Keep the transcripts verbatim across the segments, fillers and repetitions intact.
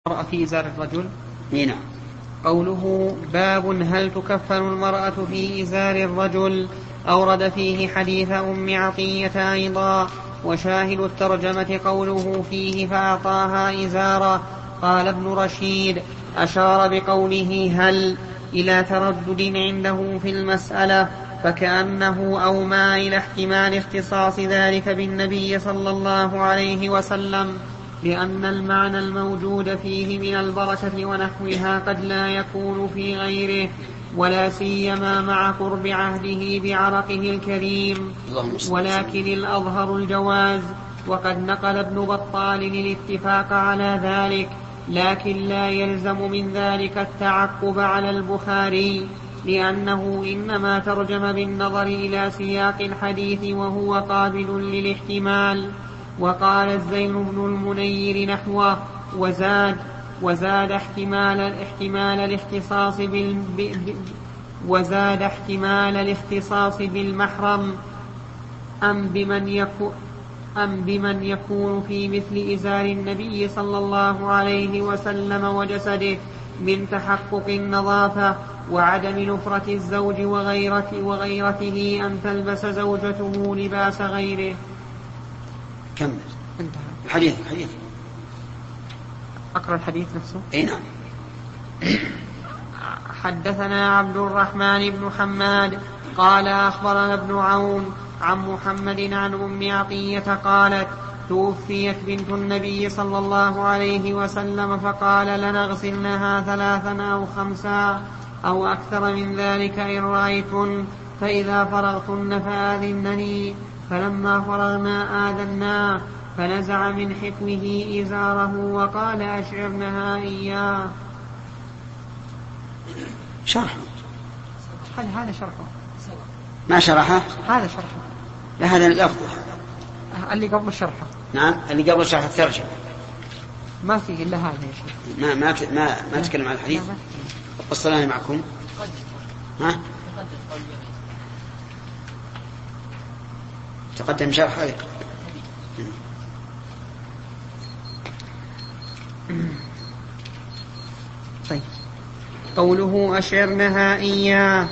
المرأة في إزار الرجل. نعم. قوله باب هل تكفن المرأة في إزار الرجل، أورد فيه حديث أم عطية أيضا. وشاهد الترجمة قوله فيه فأعطاها إزارا. قال ابن رشيد أشار بقوله هل إلى تردد عنده في المسألة، فكأنه أومى إلى احتمال اختصاص ذلك بالنبي صلى الله عليه وسلم، لأن المعنى الموجود فيه من البركة ونحوها قد لا يكون في غيره، ولا سيما مع قرب عهده بعرقه الكريم. ولكن الأظهر الجواز، وقد نقل ابن بطال الاتفاق على ذلك، لكن لا يلزم من ذلك التعقب على البخاري، لأنه إنما ترجم بالنظر إلى سياق الحديث وهو قابل للاحتمال. وقال الزين بن المنير نحوه وزاد وزاد احتمال احتمال الاختصاص بال وزاد احتمال الاختصاص بالمحرم أم بمن يكون أم بمن يكون في مثل إزار النبي صلى الله عليه وسلم وجسده من تحقق النظافة وعدم نفرة الزوج وغيرته, وغيرته أن تلبس زوجته لباس غيره. كمل الحديث. الحديث أقرأ الحديث نفسه. اي نعم. حدثنا عبد الرحمن بن حماد قال أخبرنا ابن عون عن محمد عن أم عطية قالت توفيت بنت النبي صلى الله عليه وسلم، فقال لنغسلنها ثلاثا أو خمسا أو أكثر من ذلك إن رأيتن، فإذا فرغتن فآذنني. فلما فرغنا آذنا، فنزع من حكمه إزاره وقال أشعرنها إياه. شرح هذا شرحه ما شرحه. هذا شرحه. لا هذا لفظه اللي قبل شرحه. نعم اللي قبل شرح الترجمة ما فيه إلا هذا يا شيخ. ما ما ما ما تكلم عن الحديث. والصلاة معكم. ها تقدم شرح هذا. طيب. قوله أشعرنها إياه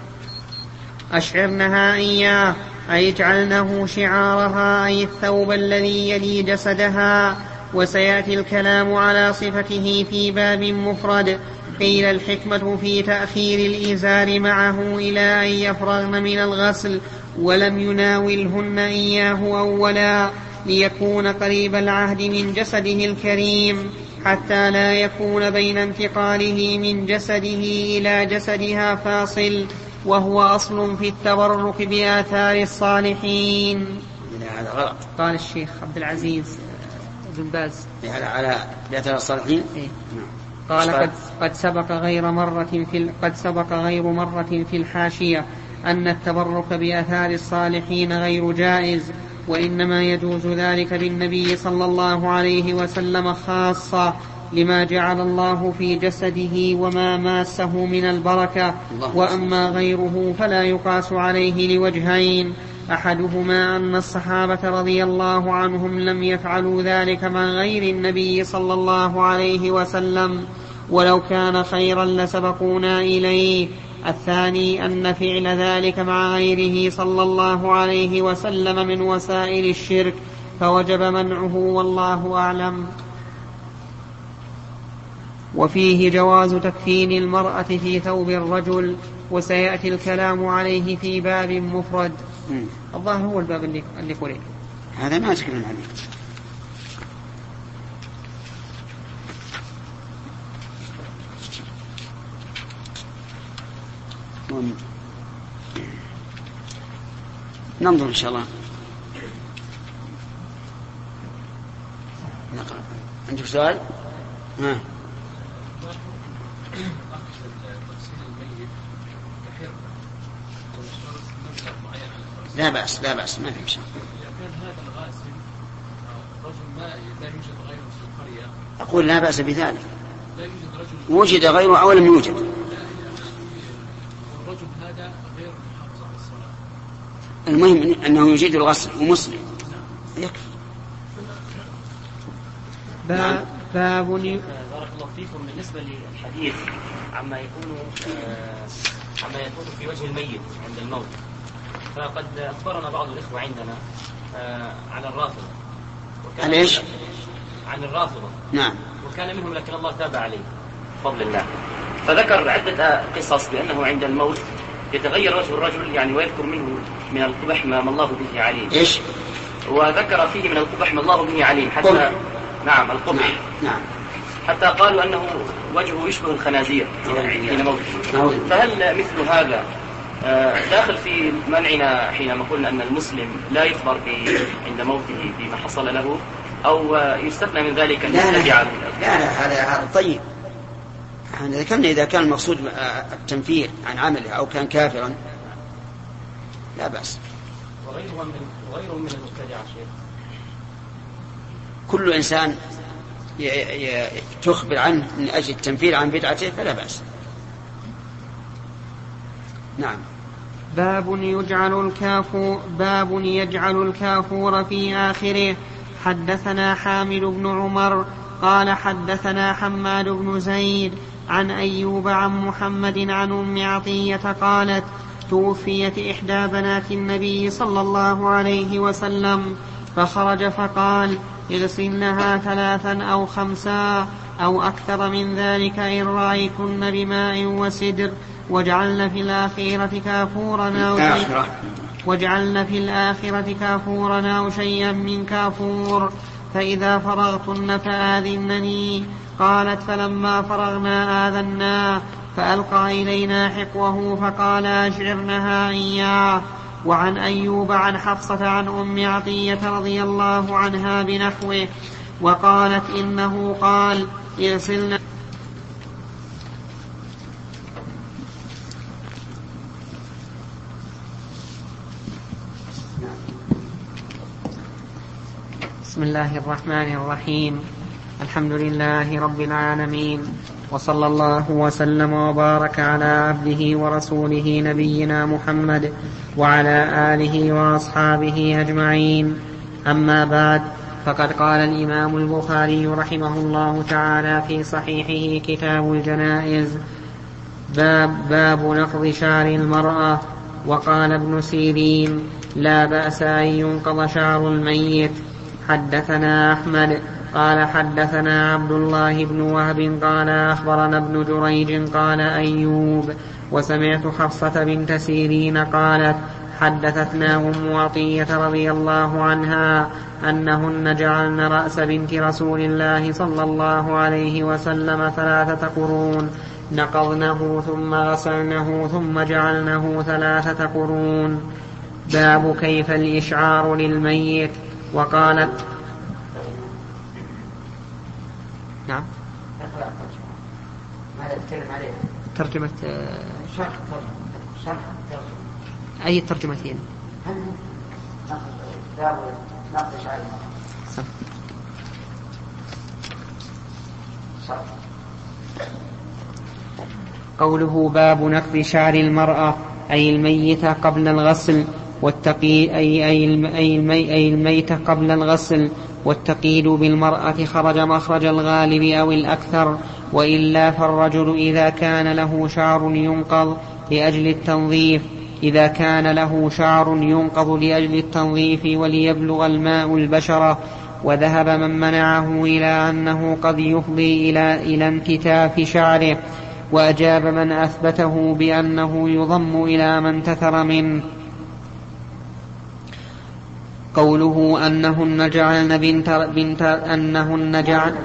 أشعرنها إياه أي اجعلنه شعارها، أي الثوب الذي يلي جسدها. وسيأتي الكلام على صفته في باب مفرد. قيل الحكمة في تأخير الإزار معه إلى أن يفرغن من الغسل، ولم يناولهن إياه أولا، ليكون قريب العهد من جسده الكريم، حتى لا يكون بين انتقاله من جسده إلى جسدها فاصل، وهو أصل في التبرك بآثار الصالحين. هذا غلط. قال الشيخ عبد العزيز بن باز على على بآثار الصالحين. إيه؟ قال قد, قد سبق غير مرة في قد سبق غير مرة في الحاشية أن التبرك بآثار الصالحين غير جائز، وإنما يجوز ذلك بالنبي صلى الله عليه وسلم خاصة، لما جعل الله في جسده وما ماسه من البركة. وأما غيره فلا يقاس عليه لوجهين: أحدهما أن الصحابة رضي الله عنهم لم يفعلوا ذلك مع غير النبي صلى الله عليه وسلم، ولو كان خيرا لسبقونا إليه. الثاني أن فعل ذلك مع غيره صلى الله عليه وسلم من وسائل الشرك، فوجب منعه والله أعلم. وفيه جواز تكفين المرأة في ثوب الرجل، وسيأتي الكلام عليه في باب مفرد. الظاهر هو الباب اللي اللي قريب. هذا ما تكلم عليه. ننظر إن شاء الله. نقرأ. عندك سؤال؟ ها. لا بأس لا بأس ما في مشكلة. أقول لا بأس بذلك. وجد غيره أو لم يوجد. المهم أنه يجيد الغسل ومسلم يكفي. باب, باب الله فيكم بالنسبة للحديث عما يكون آه عما يكون في وجه الميت عند الموت، فقد أخبرنا بعض الإخوة عندنا آه عن الرافضة. عن إيش؟ عن الرافضة. نعم. وكان منهم لكن الله تاب عليه بفضل الله. فذكر عدة قصص بأنه عند الموت يتغير وجه الرجل يعني ويذكر منه من القبح ما الله به عليم. إيش؟ وذكر فيه من القبح ما الله به عليم حتى قل. نعم القبح. نعم. نعم. حتى قالوا أنه وجهه يشبه الخنازير حين موته. فهل مثل هذا داخل في منعنا حينما قلنا أن المسلم لا يخبر عند موته بما حصل له، أو يستثنى من ذلك أن يتبع؟ لا لا هذا هذا طيب. ذكرنا إذا كان المقصود التنفير عن عمله أو كان كافرا لا بأس. وغيره من وغيره من المبتدع شيخ. كل إنسان تخبر عنه من أجل التنفير عن بدعته فلا بأس. نعم. باب يجعل الكافور باب يجعل الكافور في آخره. حدثنا حامد بن عمر قال حدثنا حماد بن زيد عن أيوب عن محمد عن أم عطية قالت توفيت إحدى بنات النبي صلى الله عليه وسلم فخرج فقال اغسلنها ثلاثا أو خمسا أو أكثر من ذلك إن رأيتن بماء وسدر واجعلن في الآخرة كافورا أو شيئا واجعلن في الآخرة كافورا أو شيئا من كافور فإذا فرغتن فآذنني. قالت فلما فرغنا آذنا فألقى إلينا حقوه فقال أشعرنها إياه. وعن أيوب عن حفصة عن أم عطية رضي الله عنها بنحوه وقالت إنه قال اغسلنا. بسم الله الرحمن الرحيم. الحمد لله رب العالمين، وصلى الله وسلم وبارك على عبده ورسوله نبينا محمد وعلى آله وأصحابه أجمعين. أما بعد، فقد قال الإمام البخاري رحمه الله تعالى في صحيحه كتاب الجنائز باب, باب نقض شعر المرأة. وقال ابن سيرين لا بأس أن ينقض شعر الميت. حدثنا أحمد قال حدثنا عبد الله بن وهب قال أخبرنا ابن جريج قال أيوب وسمعت حفصة بنت سيرين قالت حدثتنا أم عطية رضي الله عنها أنهن جعلن رأس بنت رسول الله صلى الله عليه وسلم ثلاثة قرون نقضنه ثم غسلنه ثم جعلنه ثلاثة قرون. باب كيف الإشعار للميت. وقالت نعم ماذا تتكلم عليه؟ ترجمة شرح شرح أي ترجمتين؟ باب نقض شعر المرأة. قوله باب نقض شعر المرأة أي الميتة قبل الغسل والتقي أي, أي, المي أي الميت قبل الغسل. والتقييد بالمرأة خرج مخرج الغالب أو الأكثر، وإلا فالرجل إذا كان له شعر ينقض لأجل التنظيف إذا كان له شعر ينقض لأجل التنظيف وليبلغ الماء البشرة. وذهب من منعه إلى أنه قد يفضي إلى, إلى انكتاف شعره، وأجاب من أثبته بأنه يضم إلى ما انتثر منه. قوله أنهن جعلن بنت, بنت أنهن جعل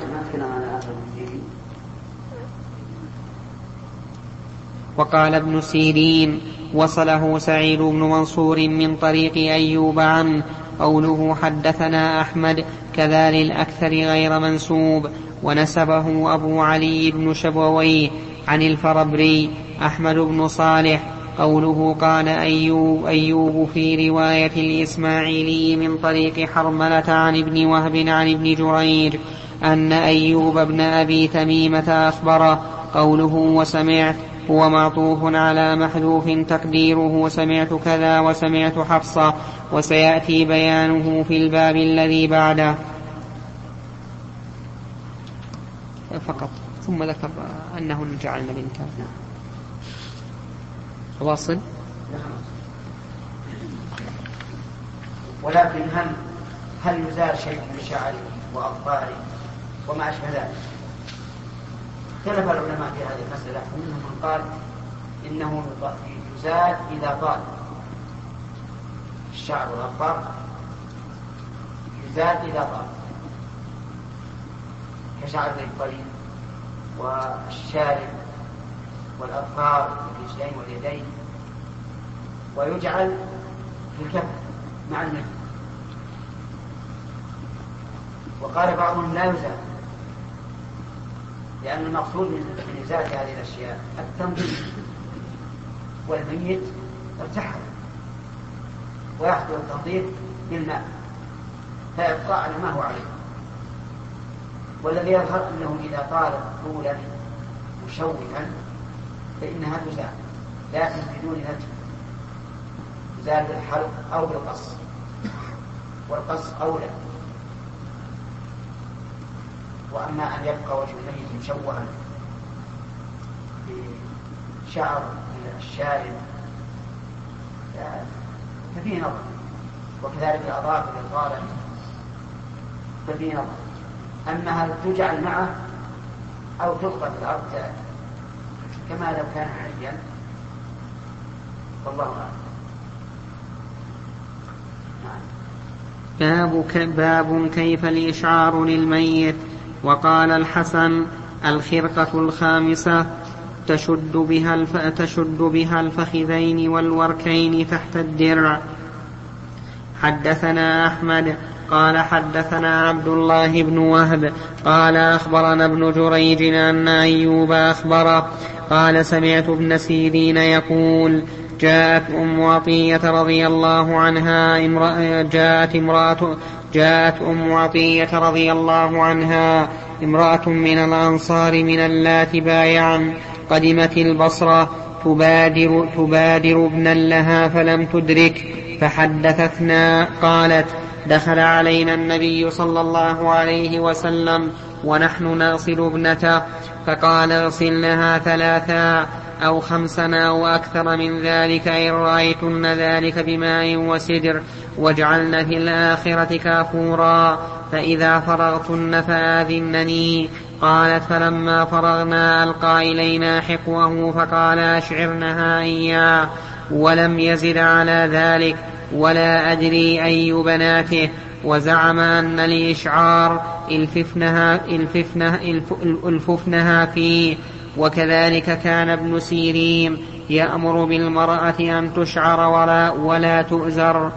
وقال ابن سيرين وصله سعيد بن منصور من طريق أيوب عنه. قوله حدثنا أحمد كذا للأكثر غير منسوب، ونسبه أبو علي بن شبويه عن الفربري أحمد بن صالح. قوله قال أيوب, أيوب في رواية الإسماعيلي من طريق حرملة عن ابن وهب عن ابن جريج أن أيوب بن أبي تميمة أخبره. قوله وسمعت هو معطوف على محذوف تقديره سمعت كذا وسمعت حفصة، وسيأتي بيانه في الباب الذي بعده. فقط ثم ذكر أنهن جعلن بنتا. واصل. ولكن هل هل يزال شيء من شعره وأظفاره وما أشبه ذلك؟ اختلف العلماء في هذه المسألة، ومنهم من قال إنه يزال إذا طال الشعر والأظفار، يزال إذا طال كشعر الطريق والشارب والأظفار والرجلين واليدين، ويجعل في الكف مع المجد. وقال بعضهم لا يزال، لأن المقصود من إزالة هذه الأشياء التنظيف، والميت ارتحل ويحصل التنظيف بالماء فيبقى على ما هو عليه. والذي يظهر أنه إذا طالت طولا مشوها فإنها تزال، لكن بدون نتف، تزال بالحلق أو بالقص، والقص أولى. وأما أن يبقى وجه الميت مشوها بشعر الشارب ففيه نظر، وكذلك الأظافر الغالب ففيه نظر. أما هل تجعل معه أو تلقى في الأرض كما لو كان حيا والله أعلم. باب باب كيف الإشعار للميت. وقال الحسن: الخرقة الخامسة تشد بها الف... تشد بها الفخذين والوركين تحت الدرع. حدثنا أحمد قال حدثنا عبد الله بن وهب قال أخبرنا ابن جريج أن أيوب أخبره قال: سمعت ابن سيرين يقول: جاءت أم عطية رضي الله عنها امرأة جاءت امرأة جاءت أم عطية رضي الله عنها امرأة من الأنصار من اللاتي بايعن، قدمت البصرة تبادر, تبادر ابنا لها فلم تدرك، فحدثتنا قالت: دخل علينا النبي صلى الله عليه وسلم ونحن نغسل ابنته، فقال: اغسلنها ثلاثا أو خمسا أو أكثر من ذلك إن رأيتن ذلك بماء وسدر، واجعلن في الآخرة كافورا، فإذا فرغتن فآذنني. قالت: فلما فرغنا ألقى إلينا حقوه فقال: أشعرنها إياه، ولم يزد على ذلك، ولا أدري أي بناته. وزعم أن الإشعار الففنها, الففنها, الففنها فيه. وكذلك كان ابن سيرين يأمر بالمرأة أن تشعر ولا, ولا تؤزر.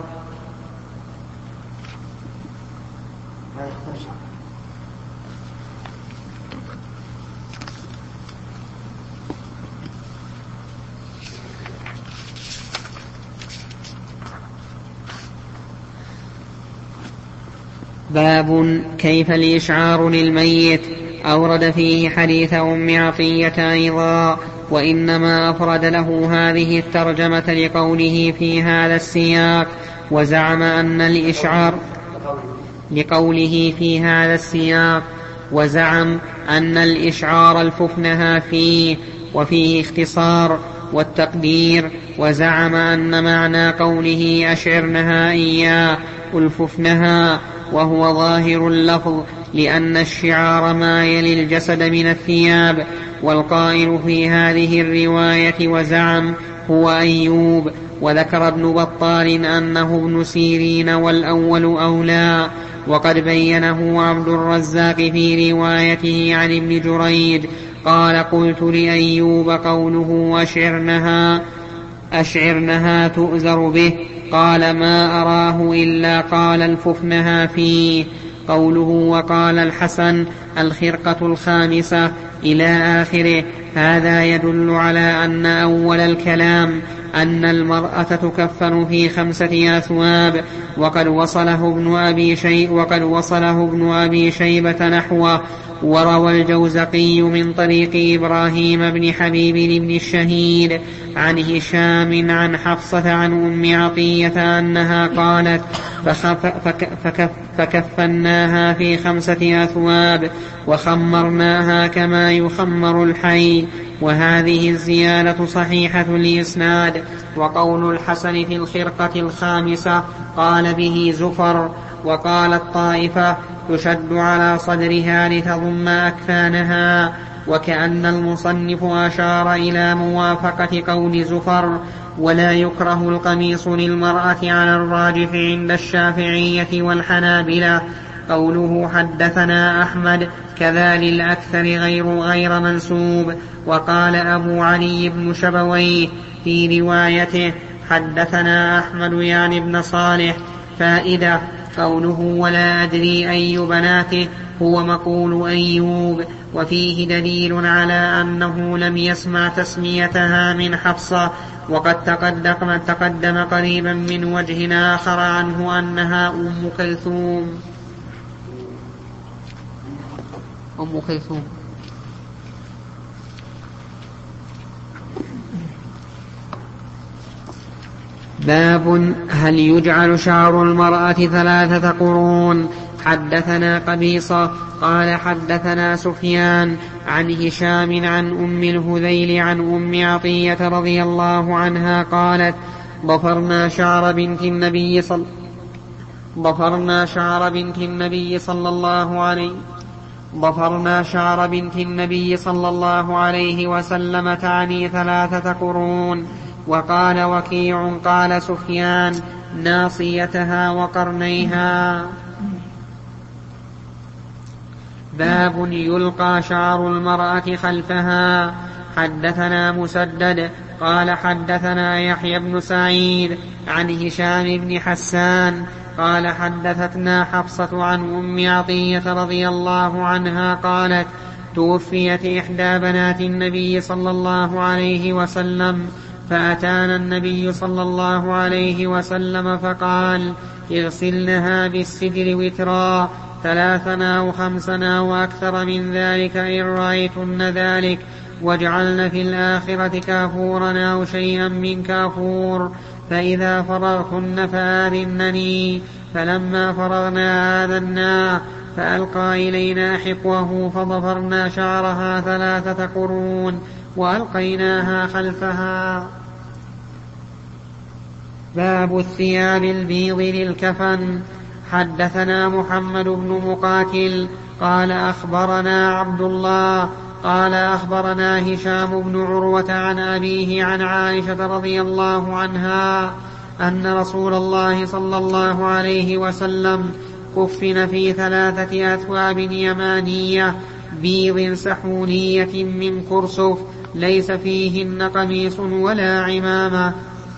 باب كيف الإشعار للميت. أورد فيه حديث أم عطية أيضا، وإنما أفرد له هذه الترجمة لقوله في هذا السياق. وزعم أن الإشعار لقوله في هذا السياق وزعم أن الإشعار الففنها فيه، وفيه اختصار والتقدير. وزعم أن معنى قوله أشعرنها إياه الففنها، وهو ظاهر اللفظ، لأن الشعار ما يلي الجسد من الثياب. والقائل في هذه الرواية وزعم هو أيوب. وذكر ابن بطال أنه ابن سيرين والأول أولى، وقد بينه عبد الرزاق في روايته عن ابن جريج قال: قلت لأيوب قوله أشعرنها أشعرنها تؤزر به، قال: ما أراه إلا قال الففنها فيه. قوله وقال الحسن الخرقة الخامسة إلى آخره، هذا يدل على أن أول الكلام أن المرأة تكفن في خمسة أثواب. وقد وصله ابن أبي شيبة وقد وصله ابن أبي شيبة نحوه. وروى الجوزقي من طريق إبراهيم بن حبيب بن الشهيد عن هشام عن حفصة عن أم عطية أنها قالت فخف فك فكف فكفناها في خمسة أثواب وخمرناها كما يخمر الحي. وهذه الزيادة صحيحة الإسناد. وقول الحسن في الخرقة الخامسة قال به زفر. وقالت طائفة تشد على صدرها لتضم أكفانها. وكأن المصنف أشار إلى موافقة قول زفر. ولا يكره القميص للمرأة على الراجح عند الشافعية والحنابلة. قوله حدثنا أحمد كذا للأكثر غير غير منسوب. وقال أبو علي بن شبويه في روايته حدثنا أحمد يعني ابن صالح. فائدة: قوله ولا أدري أي بناته هو مقول أيوب، وفيه دليل على أنه لم يسمع تسميتها من حفصة. وقد تقدم, تقدم قريبا من وجه آخر عنه أنها أم كلثوم. أم كلثوم. باب هل يجعل شعر المرأة ثلاثة قرون. حدثنا قبيصة قال حدثنا سفيان عن هشام عن أم الهذيل عن أم عطية رضي الله عنها قالت ضفرنا شعر بنت النبي صلى ضفرنا شعر بنت النبي صلى الله عليه ضفرنا شعر بنت النبي صلى الله عليه وسلم تعني ثلاثة قرون. وقال وكيع قال سفيان ناصيتها وقرنيها. باب يلقى شعر المرأة خلفها. حدثنا مسدد قال حدثنا يحيى بن سعيد عن هشام بن حسان قال حدثتنا حفصة عن أم عطية رضي الله عنها قالت توفيت إحدى بنات النبي صلى الله عليه وسلم فأتانا النبي صلى الله عليه وسلم فقال اغسلنها بالسدر وترا ثلاثنا وخمسنا وأكثر من ذلك إن رأيتن ذلك، واجعلن في الآخرة كافورا أو شيئا من كافور، فإذا فرغتن فآذنني. فلما فرغنا آذنا فألقى إلينا حقوه فضفرنا شعرها ثلاثة قرون وألقيناها خلفها. باب الثياب البيض للكفن. حدثنا محمد بن مقاتل قال أخبرنا عبد الله قال أخبرنا هشام بن عروة عن أبيه عن عائشة رضي الله عنها أن رسول الله صلى الله عليه وسلم كفن في ثلاثة أثواب يمانية بيض سحونية من كرسف ليس فيهن قميص ولا عمامة.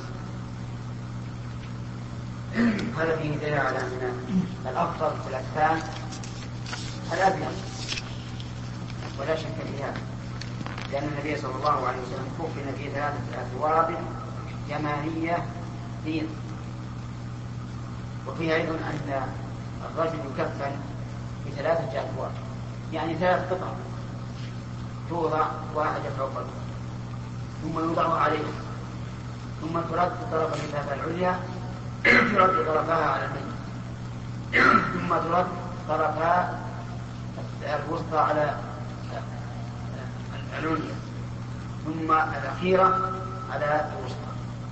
هذا فيه دليل على أن الأفضل في الأكفان الأبيض ولا شك في هذا، لأن النبي صلى الله عليه وسلم كفن في ثلاثة أثواب يمانية بيض. وفيه أيضا أن الرجل يكفن في ثلاثة أثواب، يعني ثلاث قطع توضع واحدة فوق الأخرى ثم يوضع عليه ثم ترد طرف الكتابة العليا ترد طرفها على الميت ثم ترد طرفها الوسطى على العليا ثم الأخيرة على الوسطى.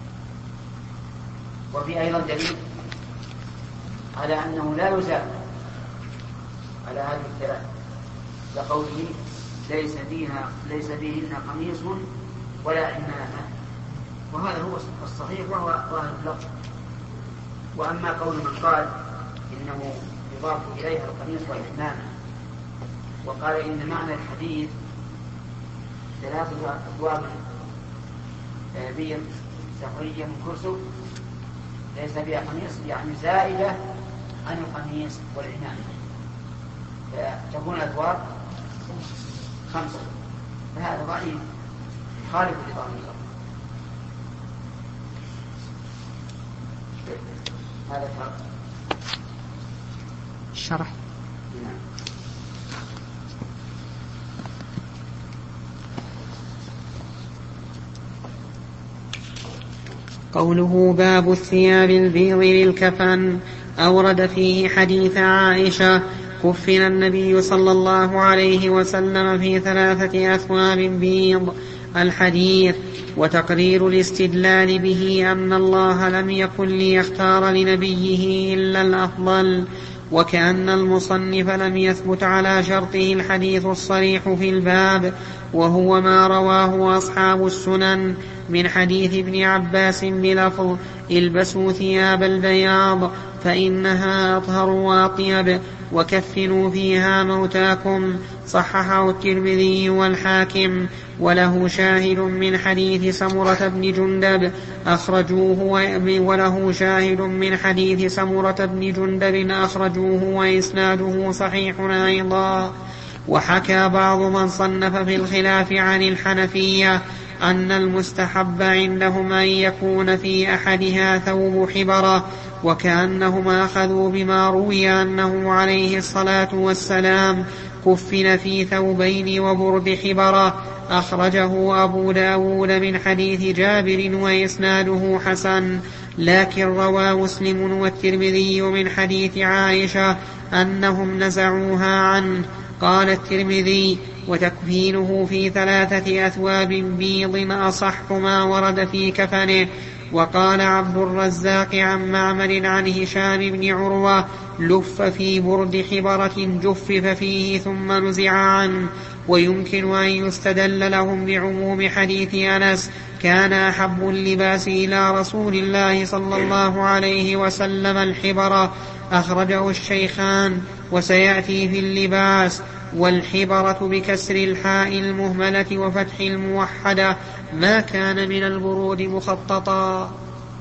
وفي أيضا دليل على أنه لا يزال على هذه الثلاث لقوله ليس فيها ليس فيهن قميص ولا عمامة، وهذا هو الصحيح وهو ظاهر اللفظ. وأما قول من قال إنه يضاف إليها القميص والعمامة وقال إن معنى الحديث ثلاثة أثواب بيض سحرية من كرسف ليس بها قميص، يعني زائدة عن القميص والعمامة، فتكون الأثواب خمسة، فهذا ضعيف خالف لظاهر اللفظ. هذا فرق الشرح. نعم. قوله باب الثياب البيض للكفن أورد فيه حديث عائشة كفن النبي صلى الله عليه وسلم في ثلاثة أثواب بيض الحديث، وتقرير الاستدلال به أن الله لم يكن ليختار لنبيه إلا الأفضل، وكأن المصنف لم يثبت على شرطه الحديث الصريح في الباب، وهو ما رواه أصحاب السنن من حديث ابن عباس بلفظ البسوا ثياب البياض فإنها أطهر وأطيب وكفنوا فيها موتاكم، صححه الترمذي والحاكم، وله شاهد من حديث سمرة بن جندب أخرجوه وله شاهد من حديث سمرة بن جندب أخرجوه وإسناده صحيح أيضا. وحكى بعض من صنف في الخلاف عن الحنفية أن المستحب عندهم أن يكون في أحدها ثوب حبرة، وكأنهم أخذوا بما روي أنه عليه الصلاة والسلام كفن في ثوبين وبرد حبرة، أخرجه أبو داود من حديث جابر وإسناده حسن، لكن روى مسلم والترمذي من حديث عائشة أنهم نزعوها عنه. قال الترمذي: وتكفينه في ثلاثة أثواب بيض أصح ما ورد في كفنه. وقال عبد الرزاق عن معمر عن هشام بن عروة: لف في برد حبرة جفف فيه ثم نزع عنه. ويمكن أن يستدل لهم بعموم حديث أنس: كان أحب اللباس إلى رسول الله صلى الله عليه وسلم الحبرة، أخرجه الشيخان، وسيأتي في اللباس. والحبرة بكسر الحاء المهملة وفتح الموحدة ما كان من البرود مخططا.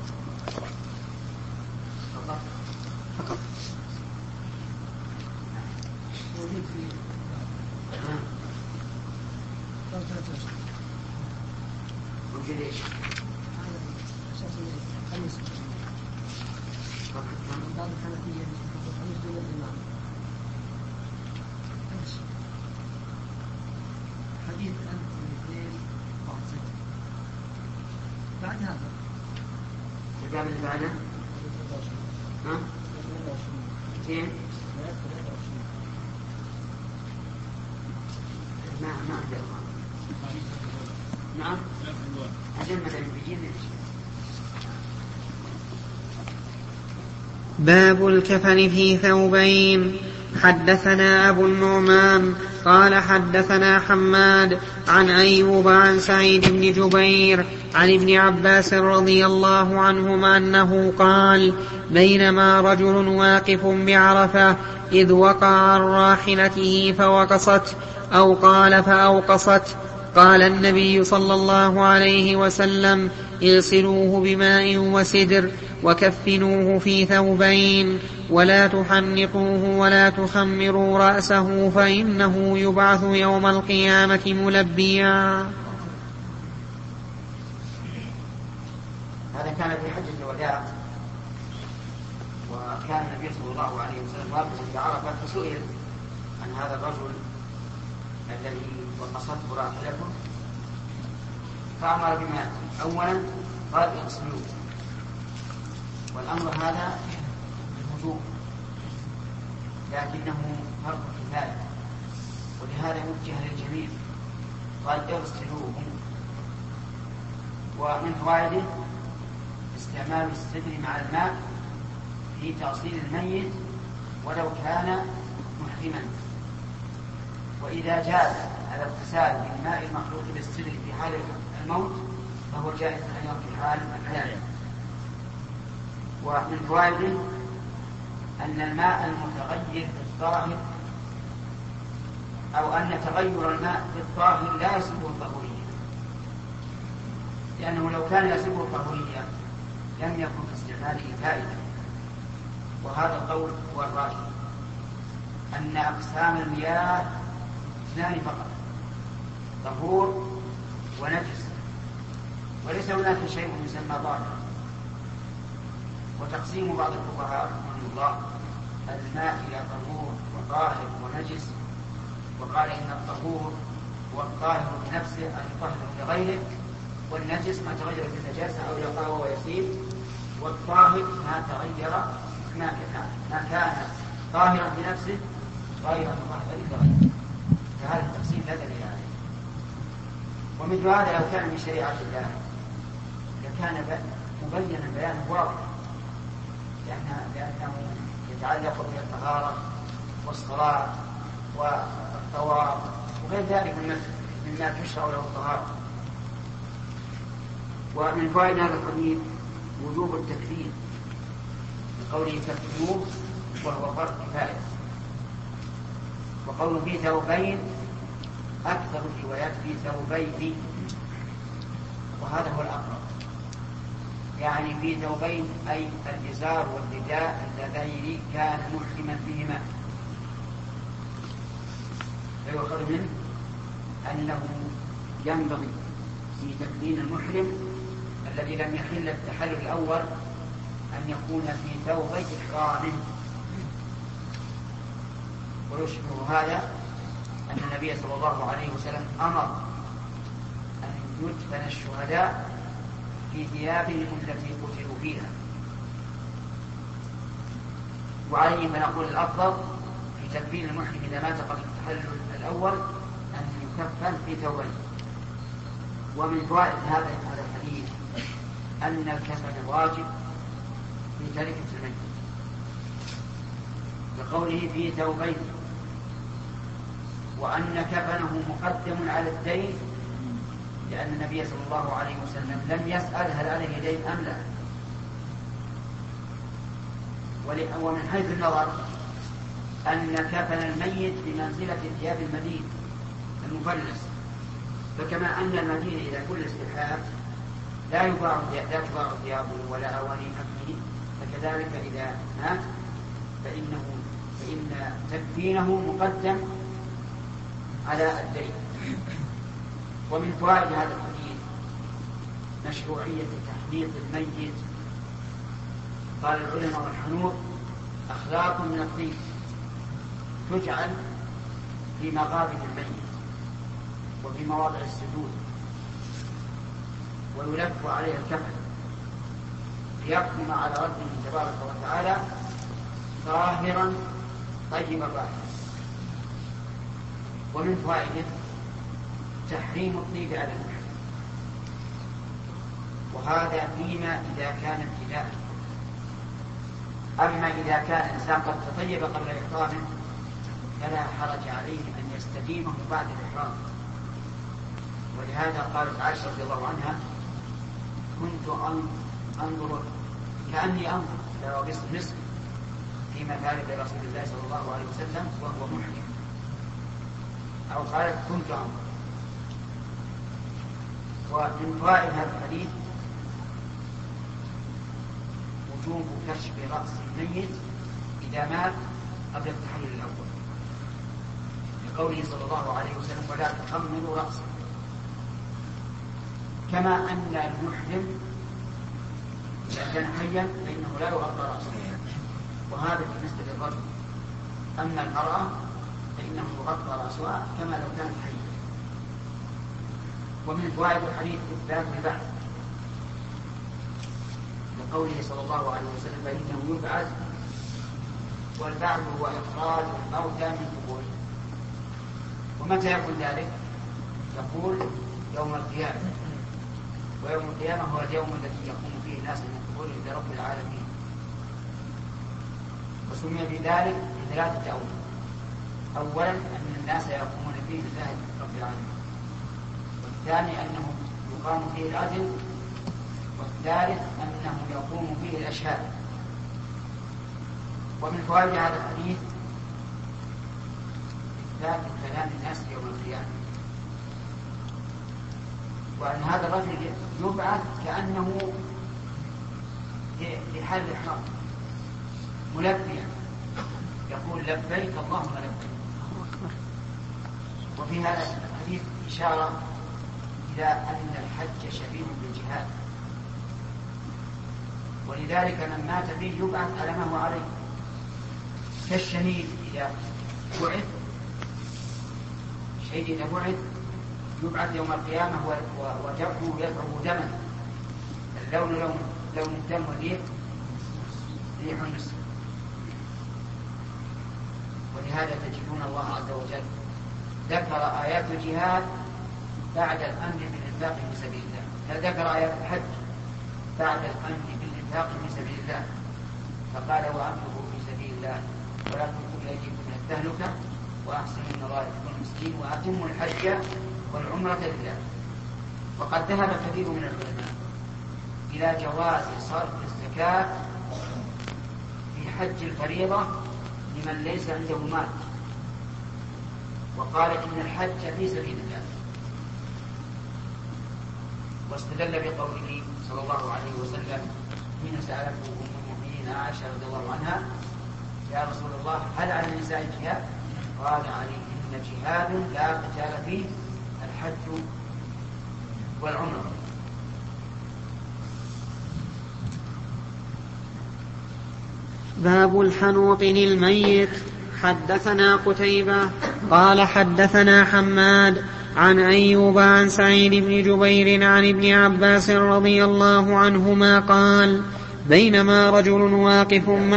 بعد هذا الباب اللي بعده ها؟ كيف؟ ما ما أقدر. نعم أجل مثلا بيجين. باب الكفن في ثوبين. حدثنا أبو النعمان قال حدثنا حماد عن أيوب عن سعيد بن جبير عن ابن عباس رضي الله عنهما أنه قال: بينما رجل واقف بعرفة إذ وقع عن راحلته فوقصت، أو قال فأوقصت، قال النبي صلى الله عليه وسلم: اغسلوه بماء وسدر وكفنوه في ثوبين، ولا تحنقوه ولا تخمروا رأسه فإنه يبعث يوم القيامة ملبيا. هذا كان في حجة الوداع، وكان النبي صلى الله عليه وسلم واقفا بعرفة فسئل عن هذا الرجل الذي وقصته راحلته، فأمر بما أولا قال: اغسلوه. والأمر هذا بالوجوب، لكنه فرض كفاية، ولهذا وجه للجميع قال: اغسلوه. ومن فوائده استعمال السدر مع الماء في تغسيل الميت ولو كان محرما، وإذا جاز الاغتسال بالماء المخلوط بالسدر في حال الموت فهو جائز أيضا في حال الحياة. ومن فوائده أن الماء المتغير بالطاهر أو أن تغير الماء بالطاهر لا يسبه الطهورية، لأنه لو كان يسبه الطهورية لم يكن في استعماله فائدة. وهذا القول هو الراجح، أن أقسام المياه اثنان فقط: طهور ونجس، وليس هناك شيء يسمى طاهر. وتقسيم بعض الفقهاء رحمه الله الماء إلى طهور وطاهر ونجس، وقال إن الطهور هو الطاهر بنفسه أن يطهر لغيره، والنجس ما تغير بالنجاسة أو يقاوى ويسير، والطاهر ما تغير ما كان, ما كان طاهرا بنفسه غير مطهر لغيره. فهذا التقسيم لا دليل عليه. ومثل هذا لو كان من شريعة الله لكان مبينا بيانا واضحا، لأنه يتعلق بالطهارة والصلاة والطواف وغير ذلك مما تشرع له الطهارة. ومن فوائد هذا الحديث وجوب التكفير بقوله كفروه وهو فرض كفاية، وقوله في ثوبين أكثر الروايات في ثوبين، وهذا هو الأقرب، يعني في ثوبين أي الإزار والرداء اللذين كان محرما بهما. فيؤخذ منه أنه ينبغي في تكفين المحرم الذي لم يحل التحلل الأول أن يكون في ثوبي إحرامه. ويشبه هذا أن النبي صلى الله عليه وسلم أمر أن يدفن الشهداء في ثيابهم التي قتلوا فيها، وعليه فنقول الأفضل في تكفين المحرم إذا مات قبل التحلل الأول أن يكفن في ثوبين. ومن فوائد هذا هذا الحديث أن الكفن واجب في تركة الميت، لقوله في ثوبين، وأن كفنه مقدم على الدين، لأن النبي صلى الله عليه وسلم لم يسأل هل عليه دين أم لا. ومن حيث النظر أن كفن الميت بمنزلة ثياب المدين المفلس، فكما أن المدين إذا فلس بالحال لا يباع لا تباع ثيابه ولا أواني حمله، فكذلك إذا مات فإنه فإن تكفينه مقدم على الدين. ومن فوائد هذا الحديث مشروعية تحنيط الميت. قال العلماء والحنوط أخلاق من الطيب تجعل في مغابر الميت وفي مواضع السجود، ويلف عليها الكفن ليقدم على ربه تبارك وتعالى طاهرا طيب الرائحة. ومن فوائده تحريم الطيب على المحرم، وهذا فيما إذا كان ابتداء. أما إذا كان الإنسان قد تطيب قبل إحرامه فلا حرج عليه أن يستديمه بعد الإحرام. ولهذا قالت عائشة رضي الله عنها كنت أنظر كأني أنظر إلى ربيص المسك في مثالب رسول الله صلى الله عليه وسلم وهو محرم، أو قالت كنت أنظر. ومن فوائد هذا الحديث وجوب كشف رأس الميت إذا مات قبل التحلل الأول، لقوله صلى الله عليه وسلم ولا تخمروا رأسه. كما أن المحرم إذا كان حيا فإنه لا يغطى رأسه، وهذا بالنسبة للرجل. أما المرأة فإنه يغطى رأسها كما لو كانت حية. ومن فوائد الحديث إثبات البعث، لقوله صلى الله عليه وسلم فإنه يبعث، والبعث هو إخراج الموتى من قبورهم. ومتى يكون ذلك؟ يقول يوم القيامة، ويوم القيامة هو اليوم الذي يقوم فيه الناس من قبورهم لرب العالمين. وسمي بذلك لثلاثة أوجه: أولا أن الناس يقومون فيه لله رب العالمين، والثاني أنه يقام فيه العدل، والثالث أنه يقوم فيه الأشهاد. ومن فوائد هذا الحديث إثبات كلام الناس يوم القيامة، وأن هذا الرجل يبعث كأنه في حال الإحرام ملبيا يقول لبيك اللهم لبيك. وفي هذا الحديث إشارة إلى أن الحج شبيه بالجهاد، ولذلك من مات فيه يبعث على ما هو عليه، كالشهيد إذا بعث. الشهيد إذا بعث يبعث يوم القيامة وجرحه يذهب دما، اللون لون لون الدم والريح ريح المسك. ولهذا تجدون الله عز وجل ذكر آيات الجهاد بعد الأمر بالإنفاق في سبيل الله، ذكر آيات الحج بعد الأمر بالإنفاق في سبيل الله، فقال وأنفقوا في سبيل الله ولا تلقوا بأيديكم من التهلكة وأحسنوا إن الله يحب المسكين وأتموا الحج والعمرة لله. وقد ذهب كثير من العلماء إلى جواز صرف الزكاة في حج الفريضة لمن ليس عنده مال، وقال إن الحج في سبيل الله، واستدل بقوله صلى الله عليه وسلم حين سألته أم المؤمنين عائشة رضي الله عنها يا رسول الله هل على النساء جهاد؟ قال عليهن جهاد لا قتال فيه الحج والعمرة. باب الحنوط للميت. حدثنا قتيبة قال حدثنا حماد عن أيوب عن سعيد بن جبير عن ابن عباس رضي الله عنهما قال بينما رجل واقف م...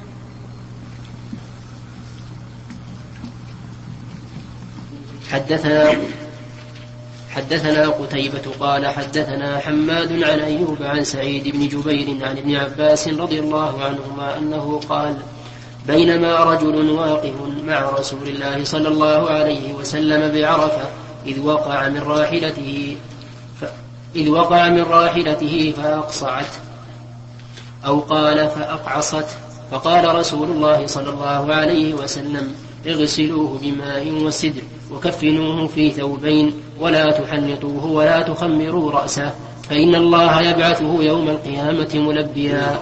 حدثنا حدثنا قتيبة قال حدثنا حماد عن أيوب عن سعيد بن جبير عن ابن عباس رضي الله عنهما أنه قال بينما رجل واقف مع رسول الله صلى الله عليه وسلم بعرفة إذ وقع من راحلته ف... إذ وقع من راحلته فأقصعت أو قال فأقعصت، فقال رسول الله صلى الله عليه وسلم اغسلوه بماء وسدر وكفنوه في ثوبين ولا تحنطوه ولا تخمروا رأسه فإن الله يبعثه يوم القيامة ملبيا.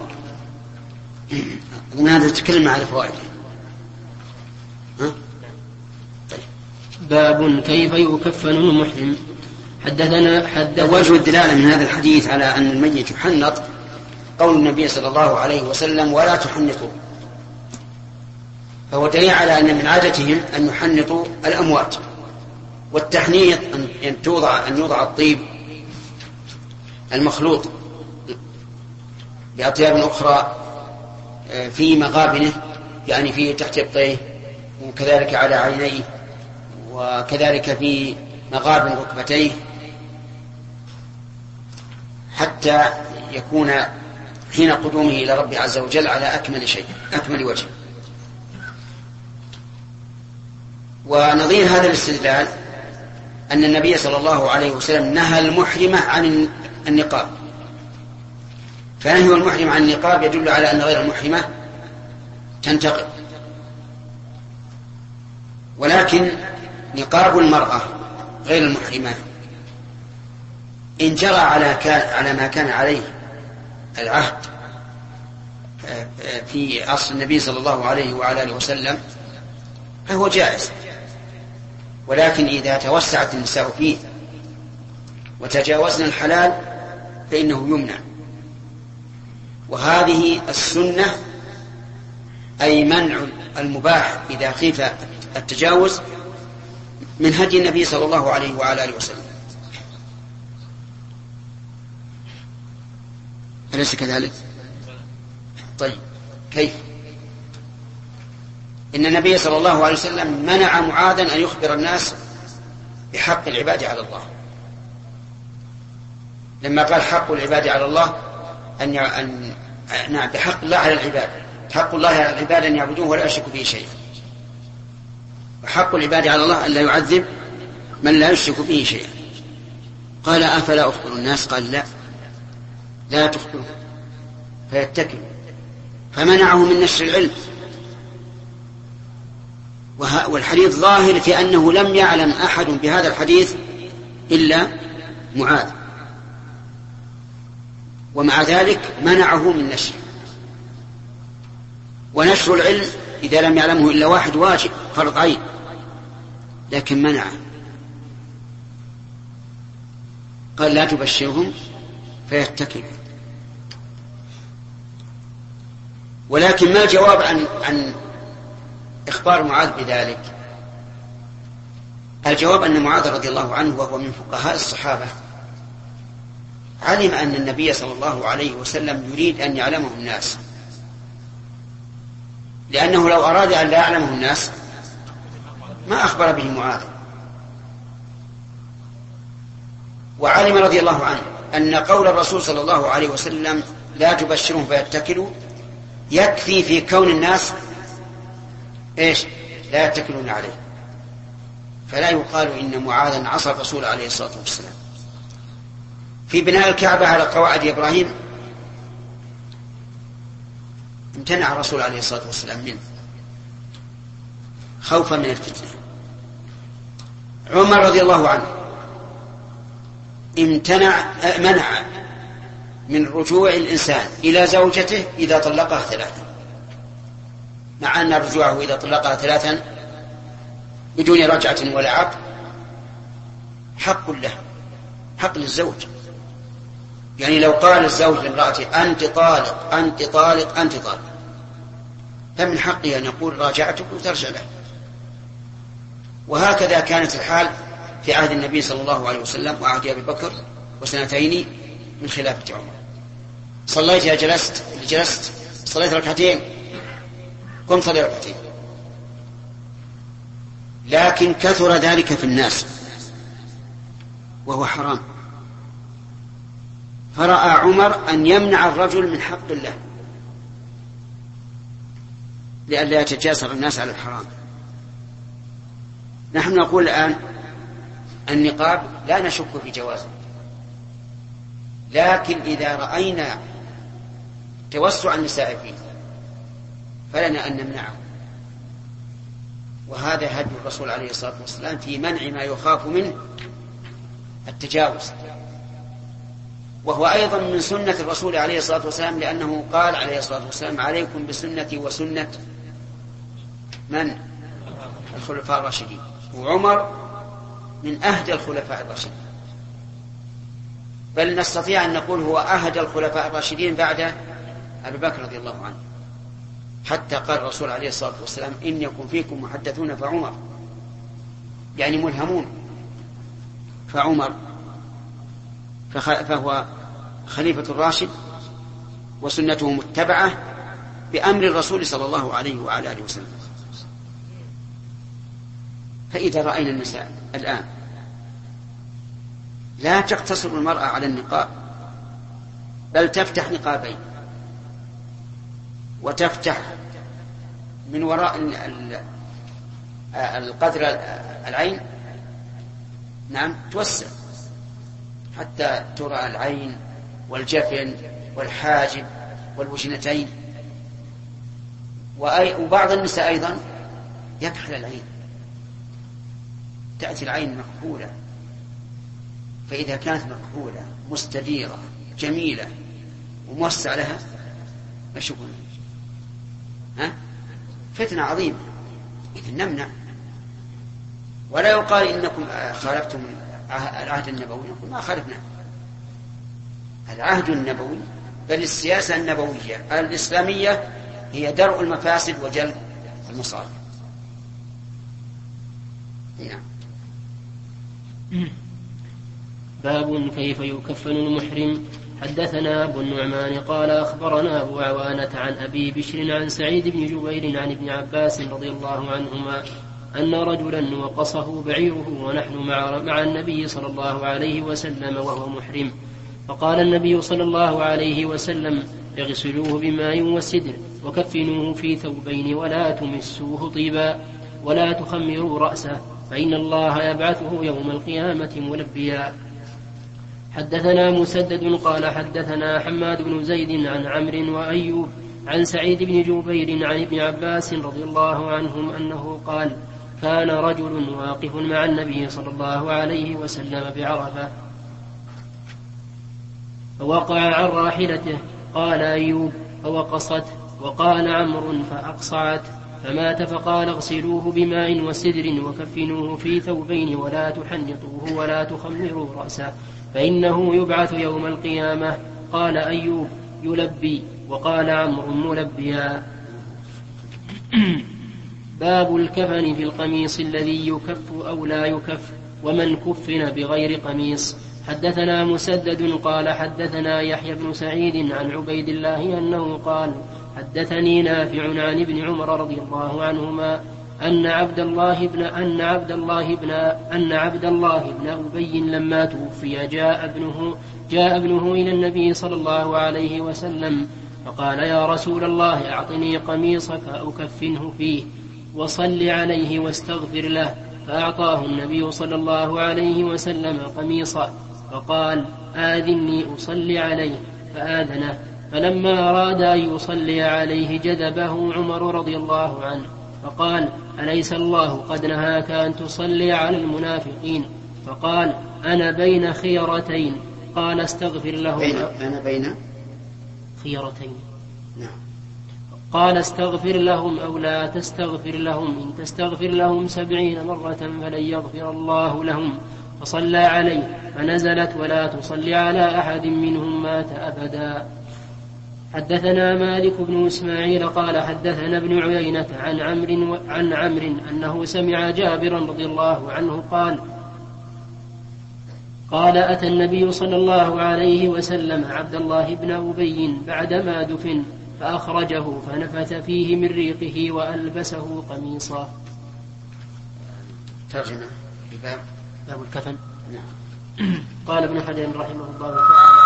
هذا تتكلم على الفوائد. باب كيف يكفن المحرم. حدثنا حدثنا وجه الدلالة من هذا الحديث على أن الميت يحنط قول النبي صلى الله عليه وسلم ولا تحنطوا، فهو دليل على أن من عادتهم أن يحنطوا الأموات، والتحنيط أن توضع أن يوضع الطيب المخلوط بأطياب أخرى في مغابنه، يعني في تحت إبطيه وكذلك على عينيه وكذلك في مغابن ركبتيه، حتى يكون حين قدومه إلى رب عز وجل على أكمل شيء أكمل وجه. ونظير هذا الاستدلال أن النبي صلى الله عليه وسلم نهى المحرمة عن النقاب، فنهي المحرم عن النقاب يدل على أن غير المحرمة تنتقب، ولكن نقاب المرأة غير المحرمة إن جرى على, كان على ما كان عليه العهد في عصر النبي صلى الله عليه وعلى آله وسلم فهو جائز، ولكن إذا توسعت النساء فيه وتجاوزنا الحلال فإنه يمنع. وهذه السنة أي منع المباح إذا خيف التجاوز من هدي النبي صلى الله عليه وعلى آله وسلم، أليس كذلك؟ طيب كيف؟ إن النبي صلى الله عليه وسلم منع معاذا أن يخبر الناس بحق العباد على الله، لما قال حق العباد على الله أن ي... أن نعم بحق الله على العباد، حق الله على العباد أن يعبدوه ولا يشركوا به شيئا، وحق العباد على الله أن لا يعذب من لا يشرك به شيئا. قال أفلا أخبر الناس؟ قال لا لا تخبروا فيتكل، فمنعه من نشر العلم. والحديث ظاهر في أنه لم يعلم أحد بهذا الحديث إلا معاذ، ومع ذلك منعه من نشره. ونشر العلم إذا لم يعلمه إلا واحد واجب فرض عين، لكن منعه. قال لا تبشرهم فيتكلوا. ولكن ما الجواب عن عن إخبار معاذ بذلك؟ الجواب أن معاذ رضي الله عنه وهو من فقهاء الصحابة علم أن النبي صلى الله عليه وسلم يريد أن يعلمه الناس، لأنه لو أراد أن لا يعلمه الناس ما أخبر به معاذ. وعلم رضي الله عنه أن قول الرسول صلى الله عليه وسلم لا تبشرهم فيتكلوا يكفي في كون الناس إيش لا يتكلون عليه، فلا يقال إن معاذا عصى الرسول عليه الصلاة والسلام. في بناء الكعبة على قواعد إبراهيم امتنع الرسول عليه الصلاة والسلام منه خوفا من الفتنة. عمر رضي الله عنه امتنع منع من رجوع الإنسان إلى زوجته إذا طلقها ثلاثا، مع أن رجوعه إذا طلقها ثلاثا بدون رجعة ولا عقد حق له، حق للزوج. يعني لو قال الزوج لامرأته أنت طالق أنت طالق أنت طالق فمن حقه أن يقول راجعتك وترجع له. وهكذا كانت الحال في عهد النبي صلى الله عليه وسلم وعهد أبي بكر وسنتين من خلافة عمر. صليت يا جلست جلست صليت ركعتين قم صلي ركعتين. لكن كثر ذلك في الناس وهو حرام، فرأى عمر أن يمنع الرجل من حق الله لئلا يتجاسر الناس على الحرام. نحن نقول الآن النقاب لا نشك في جوازه، لكن إذا رأينا توسع النساء فيه فلنا أن نمنعه، وهذا هدي الرسول عليه الصلاة والسلام في منع ما يخاف منه التجاوز. وهو أيضا من سنة الرسول عليه الصلاة والسلام، لأنه قال عليه الصلاة والسلام عليكم بسنتي وسنة من؟ الخلفاء الراشدين، وعمر من أهدى الخلفاء الراشدين، بل نستطيع أن نقول هو أهدى الخلفاء الراشدين بعد أبي بكر رضي الله عنه، حتى قال الرسول عليه الصلاة والسلام إن يكن فيكم محدثون فعمر، يعني ملهمون، فعمر فهو خليفة الراشد وسنته متبعة بأمر الرسول صلى الله عليه وعلى آله وسلم. فإذا رأينا النساء الآن لا تقتصر المرأة على النقاب، بل تفتح نقابين وتفتح من وراء القدر العين، نعم توسع حتى ترى العين والجفن والحاجب والوجنتين. وبعض النساء أيضا يكحل العين، تأتي العين مكحولة، فإذا كانت مكحولة مستديرة جميلة وموسع لها ايش يقول؟ ها؟ فتنة عظيمة. إذن نمنع، ولا يقال إنكم خالفتم العهد النبوي، نقول ما خالفنا العهد النبوي، بل السياسة النبوية الإسلامية هي درء المفاسد وجلب المصالح. نعم. باب كيف يكفن المحرم. حدثنا أبو النعمان قال أخبرنا أبو عوانة عن أبي بشر عن سعيد بن جبير عن ابن عباس رضي الله عنهما أن رجلا وقصه بعيره ونحن مع, مع النبي صلى الله عليه وسلم وهو محرم، فقال النبي صلى الله عليه وسلم اغسلوه بماء وسدر وكفنوه في ثوبين ولا تمسوه طيبا ولا تخمروا رأسه فإن الله يبعثه يوم القيامة ملبيا. حدثنا مسدد قال حدثنا حماد بن زيد عن عمرو وأيوب عن سعيد بن جبير عن ابن عباس رضي الله عنهم أنه قال كان رجل واقف مع النبي صلى الله عليه وسلم بعرفة فوقع عن راحلته، قال أيوب فوقصت، وقال عمرو فأقصعت، فمات، فقال اغسلوه بماء وسدر وكفنوه في ثوبين ولا تحنطوه ولا تخمروا رأسه فإنه يبعث يوم القيامة. قال أيوب يلبي، وقال عمرو ملبيا. باب الكفن في القميص الذي يكف أو لا يكف ومن كفن بغير قميص. حدثنا مسدد قال حدثنا يحيى بن سعيد عن عبيد الله أنه قال حدثني نافع عن ابن عمر رضي الله عنهما أن عبد الله بن أن عبد الله بن أن عبد الله بن أبي لما توفي جاء ابنه جاء ابنه إلى النبي صلى الله عليه وسلم فقال يا رسول الله أعطني قميصك أكفنه فيه وصل عليه واستغفر له. فأعطاه النبي صلى الله عليه وسلم قميصا فقال آذني أصلي عليه فآذنه. فلما أراد أن يصلي عليه جذبه عمر رضي الله عنه فقال أليس الله قد نهاك أن تصلي على المنافقين؟ فقال أنا بين خيرتين. قال استغفر لهم بين أنا بين خيرتين. نعم. قال استغفر لهم أو لا تستغفر لهم إن تستغفر لهم سبعين مرة فلن يغفر الله لهم. فصلى عليه فنزلت ولا تصلي على أحد منهم مات أبدا. حدثنا مالك بن إسماعيل قال حدثنا ابن عيينة عن عمرو عن عمرو أنه سمع جابرا رضي الله عنه قال قال أتى النبي صلى الله عليه وسلم عبد الله بن أبي بعدما دفن فأخرجه فنفث فيه من ريقه وألبسه قميصا. ترجمة باب باب الكفن. نعم. قال ابن حجر رحمه الله تعالى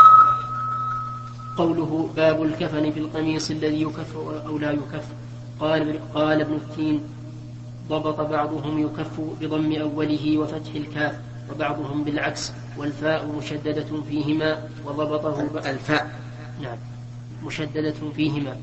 قوله باب الكفن في القميص الذي يكف أو لا يكف. قال, قال ابن التين ضبط بعضهم يكف بضم أوله وفتح الكاف وبعضهم بالعكس والفاء مشددة فيهما وضبطه الفاء نعم مشددة فيهما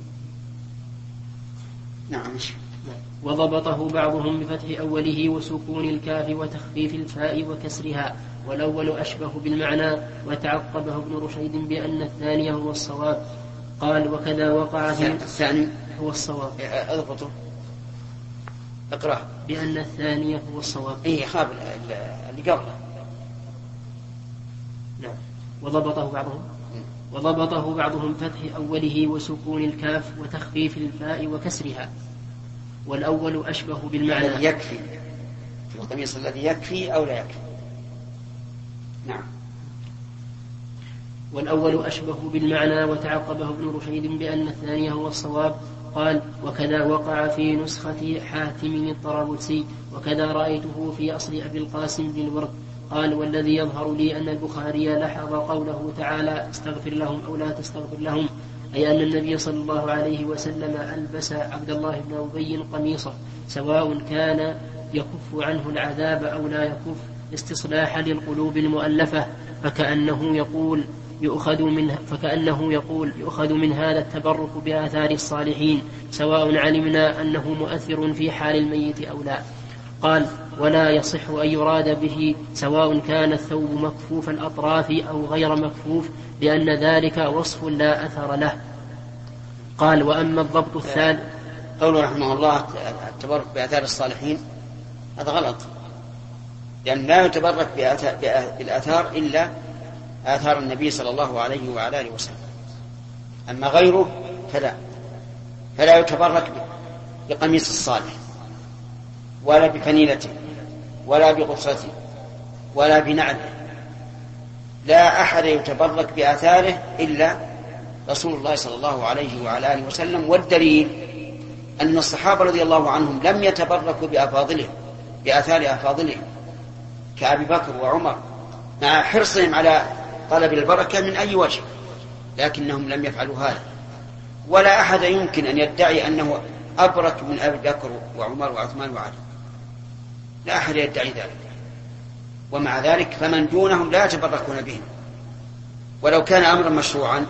نعم وضبطه بعضهم بفتح أوله وسكون الكاف وتخفيف الفاء وكسرها والأول أشبه بالمعنى وتعقبه ابن رشيد بأن الثاني هو الصواب. قال وكذا وقع في الثاني هو الصواب. اضبطه اقرأ بأن الثاني هو الصواب. اي خاب اللي قبله. نعم. وضبطه بعضهم وضبطه بعضهم فتح أوله وسكون الكاف وتخفيف الفاء وكسرها والأول أشبه بالمعنى يكفي في القميص الذي يكفي أو لا يكفي. نعم. والأول أشبه بالمعنى وتعقبه ابن رشيد بأن الثاني هو الصواب. قال وكذا وقع في نسخة حاتم الطرابلسي وكذا رأيته في أصل أبي القاسم بن الورد. قال والذي يظهر لي أن البخاري لحظ قوله تعالى استغفر لهم أو لا تستغفر لهم أي أن النبي صلى الله عليه وسلم ألبس عبد الله بن أبي قميصه سواء كان يكف عنه العذاب أو لا يكف استصلاحا للقلوب المؤلفة فكأنه يقول يؤخذ من فكأنه يقول يؤخذ من هذا التبرك بآثار الصالحين سواء علمنا أنه مؤثر في حال الميت أو لا. قال ولا يصح أن يراد به سواء كان الثوب مكفوف الأطراف أو غير مكفوف لأن ذلك وصف لا أثر له. قال وأما الضبط الثالث قوله رحمه الله التبرك بآثار الصالحين هذا غلط لأن لا يتبرك بالآثار إلا آثار النبي صلى الله عليه وعلى آله وسلم. أما غيره فلا فلا يتبرك بقميص الصالح ولا بفنيلته ولا بقصته ولا بنعله. لا أحد يتبرك بآثاره إلا رسول الله صلى الله عليه وعلى آله وسلم. والدليل أن الصحابة رضي الله عنهم لم يتبركوا بأفاضلهم بآثار أفاضلهم كأبي بكر وعمر مع حرصهم على طلب البركة من أي وجه لكنهم لم يفعلوا هذا. ولا أحد يمكن أن يدعي أنه أبرك من أبي بكر وعمر وعثمان وعلي. لا أحد يدعي ذلك. ومع ذلك فمن دونهم لا يتبركون بهم ولو كان أمرا مشروعا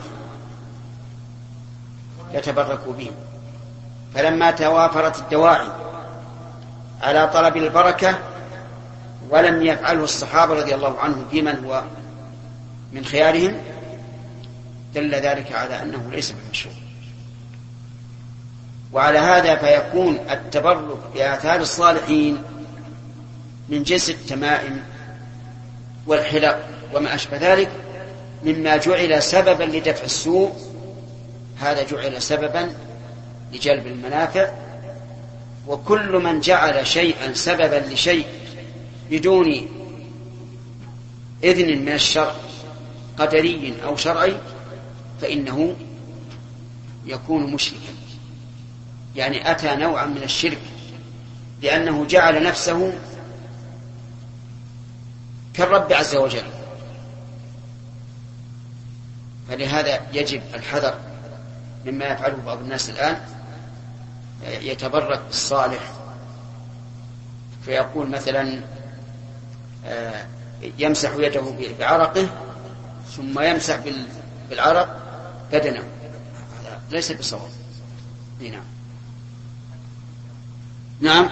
يتبركوا بهم. فلما توافرت الدواعي على طلب البركة ولم يفعله الصحابة رضي الله عنهم بمن هو من خيارهم دل ذلك على أنه ليس بمشروع. وعلى هذا فيكون التبرك بآثار الصالحين من جنس التمائم والحلق وما أشبه ذلك مما جعل سببا لدفع السوء. هذا جعل سببا لجلب المنافع وكل من جعل شيئا سببا لشيء بدون إذن من الشرع قدري أو شرعي فإنه يكون مشركا، يعني أتى نوعا من الشرك، لأنه جعل نفسه كالرب عز وجل. فلهذا يجب الحذر مما يفعله بعض الناس الآن، يتبرك بالصالح فيقول مثلا يمسح يده بعرقه ثم يمسح بالعرق بدنه، هذا ليس بصواب. نعم نعم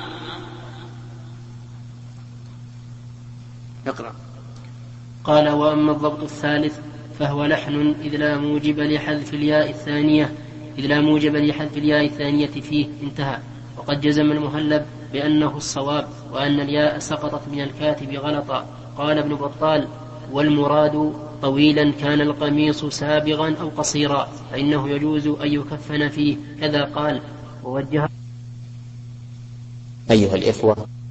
اقرأ. قال: وأما الضبط الثالث فهو لحن إذ لا موجب لحذف الياء الثانية إذ لا موجب لحذف الياء الثانية فيه، انتهى. وقد جزم المهلب بأنه الصواب، وأن الياء سقطت من الكاتب غلطا. قال ابن بطال: والمراد طويلا كان القميص سابغا أو قصيرا فإنه يجوز أن يكفن فيه، كذا قال. ووجه. أيها الإخوة،